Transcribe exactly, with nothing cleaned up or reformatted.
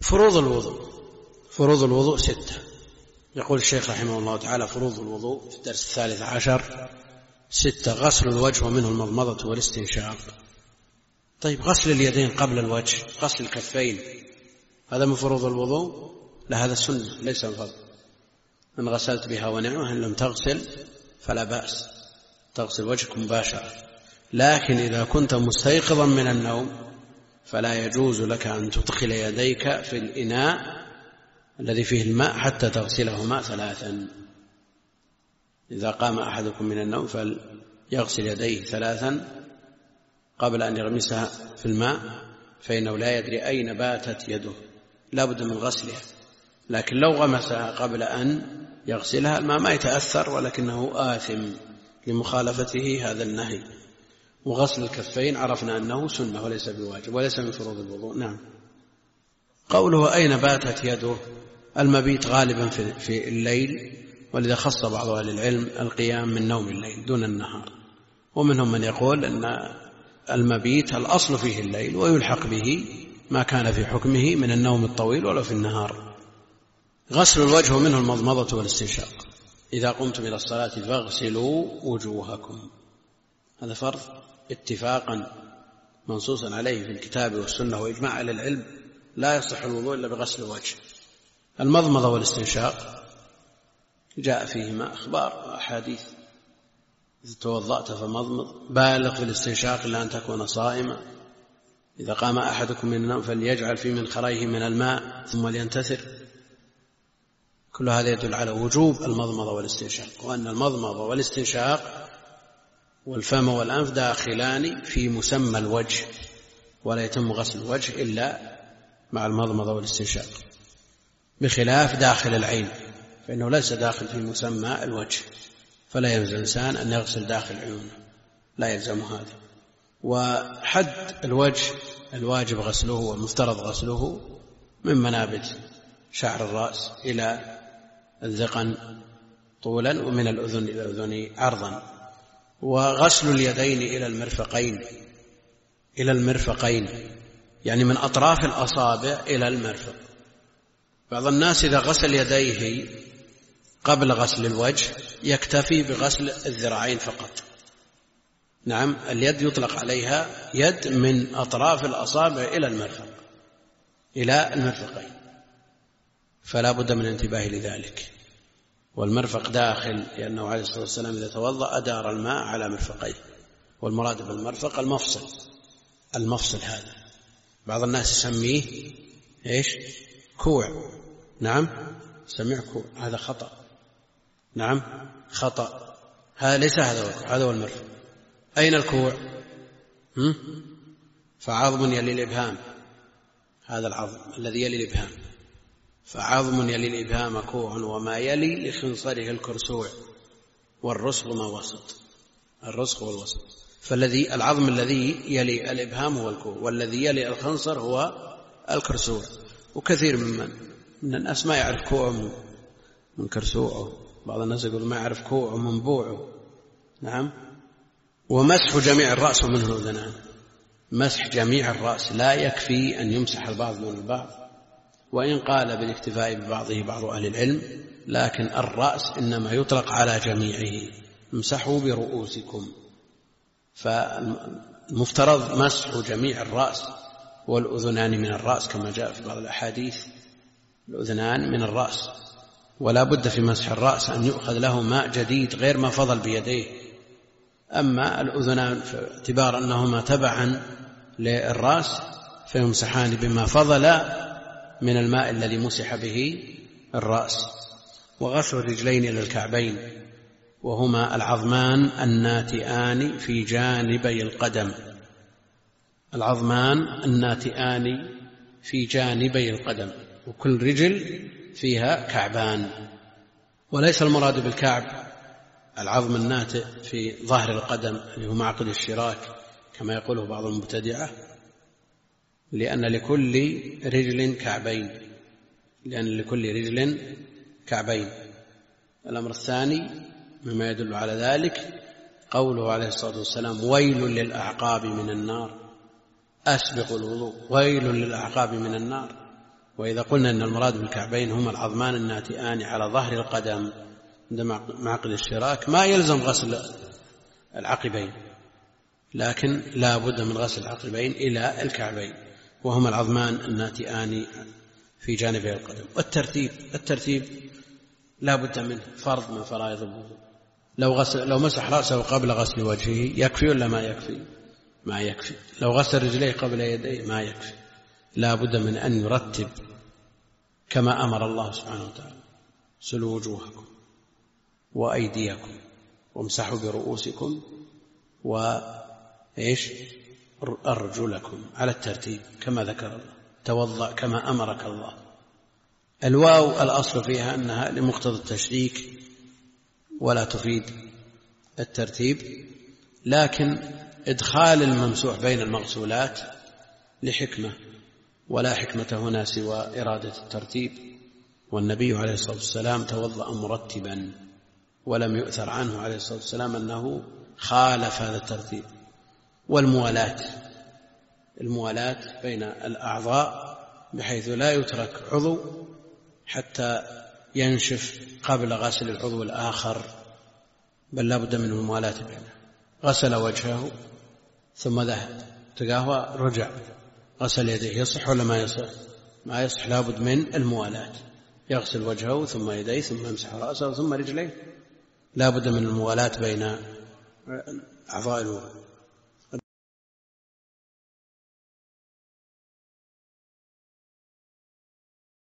فروض الوضوء. فروض الوضوء ستة. يقول الشيخ رحمه الله تعالى: فروض الوضوء في الدرس الثالث عشر ستة: غسل الوجه ومنه المضمضة والاستنشاق. طيب، غسل اليدين قبل الوجه، غسل الكفين، هذا من فروض الوضوء؟ لا، هذا سنة ليس من فرض. إن غسلت بها ونعمة، إن لم تغسل فلا بأس، تغسل وجهك مباشرة. لكن إذا كنت مستيقظا من النوم فلا يجوز لك أن تدخل يديك في الإناء الذي فيه الماء حتى تغسلهما ثلاثا. إذا قام أحدكم من النوم فليغسل يديه ثلاثا قبل أن يغمسها في الماء، فإنه لا يدري أين باتت يده، لا بد من غسلها. لكن لو غمسها قبل أن يغسلها الماء ما يتأثر، ولكنه آثم لمخالفته هذا النهي. وغسل الكفين عرفنا أنه سنة وليس بواجب وليس من فروض الوضوء. نعم. قوله أين باتت يده، المبيت غالبا في الليل، ولذا خص بعض أهل العلم القيام من نوم الليل دون النهار، ومنهم من يقول أن المبيت الأصل فيه الليل ويلحق به ما كان في حكمه من النوم الطويل ولو في النهار. غسل الوجه منه المضمضة والاستنشاق. إذا قمتم إلى الصلاة فاغسلوا وجوهكم، هذا فرض اتفاقا منصوصا عليه في الكتاب والسنة وإجماع أهل العلم، لا يصح الوضوء إلا بغسل الوجه. المضمضة والاستنشاق جاء فيهما أخبار وأحاديث: إذا توضأت فمضمض، بالغ في الاستنشاق إلا أن تكون صائما، إذا قام أحدكم من النوم فليجعل في منخريه من الماء ثم لينتثر. كل هذا يدل على وجوب المضمضة والاستنشاق، وأن المضمضة والاستنشاق والفم والأنف داخلان في مسمى الوجه، ولا يتم غسل الوجه إلا مع المضمضة والاستنشاق، بخلاف داخل العين فإنه ليس داخل في مسمى الوجه، فلا يلزم الإنسان أن يغسل داخل عيونه، لا يلزم هذا. وحد الوجه الواجب غسله والمفترض غسله من منابت شعر الرأس إلى الذقن طولا، ومن الأذن إلى الأذن عرضا. وغسل اليدين إلى المرفقين، إلى المرفقين يعني من أطراف الأصابع إلى المرفق. بعض الناس إذا غسل يديه قبل غسل الوجه يكتفي بغسل الذراعين فقط. نعم، اليد يطلق عليها يد من أطراف الأصابع إلى المرفق، إلى المرفقين، فلا بد من الانتباه لذلك. والمرفق داخل، لأنه عليه الصلاة والسلام إذا توضأ أدار الماء على مرفقيه، والمراد بالمرفق المفصل. المفصل هذا بعض الناس يسميه إيش؟ كوع. نعم، سمع كوع، هذا خطأ. نعم، خطأ، هذا ليس هذا، هذا هو المرفق. أين الكوع؟ هم؟ فعظم يلي الإبهام، هذا العظم الذي يلي الإبهام، فعظم يلي الإبهام كوع، وما يلي لخنصره الكرسوع، والرسغ ما وسط، الرسغ والوسط. فالذي العظم الذي يلي الإبهام هو الكوع، والذي يلي الخنصر هو الكرسوع. وكثير من من الناس ما يعرف كوعه من كرسوعه، بعض الناس يقول ما يعرف كوعه من بوعه. نعم. ومسح جميع الرأس ومنه الأذنان، مسح جميع الرأس، لا يكفي أن يمسح البعض من البعض، وإن قال بالاكتفاء ببعضه بعض أهل العلم، لكن الرأس إنما يطلق على جميعه، امسحوا برؤوسكم. فالمفترض مسح جميع الرأس، والأذنان من الرأس كما جاء في بعض الأحاديث، الأذنان من الرأس، ولا بد في مسح الرأس أن يؤخذ له ماء جديد غير ما فضل بيديه. أما الأذنان باعتبار أنهما تبعا للرأس فيمسحان بما فضل من الماء الذي مسح به الرأس. وغسل الرجلين إلى الكعبين، وهما العظمان الناتئان في جانبي القدم، العظمان الناتئان في جانبي القدم، وكل رجل فيها كعبان. وليس المراد بالكعب العظم الناتئ في ظهر القدم اللي هو معقد الشراك كما يقوله بعض المبتدعة، لأن لكل رجل كعبين، لأن لكل رجل كعبين. الأمر الثاني مما يدل على ذلك قوله عليه الصلاة والسلام: ويل للأعقاب من النار، أسبق الوضوء، ويل للأعقاب من النار. وإذا قلنا أن المراد بالكعبين هما العظمان الناتئان على ظهر القدم عند معقد الاشتراك ما يلزم غسل العقبين، لكن لا بد من غسل العقبين إلى الكعبين، وهما العظمان الناتئان في جانبي القدم. والترتيب الترتيب لا بد منه، فرض من فرائض الوضوء. لو, غسل لو مسح رأسه قبل غسل وجهه يكفي ولا ما يكفي؟ ما يكفي. لو غسل رجليه قبل يديه ما يكفي، لا بد من أن يرتب كما أمر الله سبحانه وتعالى: سلوا وجوهكم وأيديكم وامسحوا برؤوسكم وإيش أرجلكم، على الترتيب كما ذكر الله: توضأ كما أمرك الله. الواو الأصل فيها أنها لمقتضى التشريك ولا تفيد الترتيب، لكن إدخال الممسوح بين المغسولات لحكمة، ولا حكمة هنا سوى إرادة الترتيب. والنبي عليه الصلاة والسلام توضأ مرتبا، ولم يؤثر عنه عليه الصلاة والسلام أنه خالف هذا الترتيب. والموالاة الموالاة بين الأعضاء بحيث لا يترك عضو حتى ينشف قبل غسل العضو الآخر، بل لا بد من الموالاة بينه. غسل وجهه ثم ذهب تقهوى رجع غسل يديه، يصح ولا ما يصح؟ ما يصح، لا بد من الموالاة. يغسل وجهه ثم يديه ثم يمسح رأسه ثم رجليه، لا بد من الموالاة بين أعضاء الوضوء.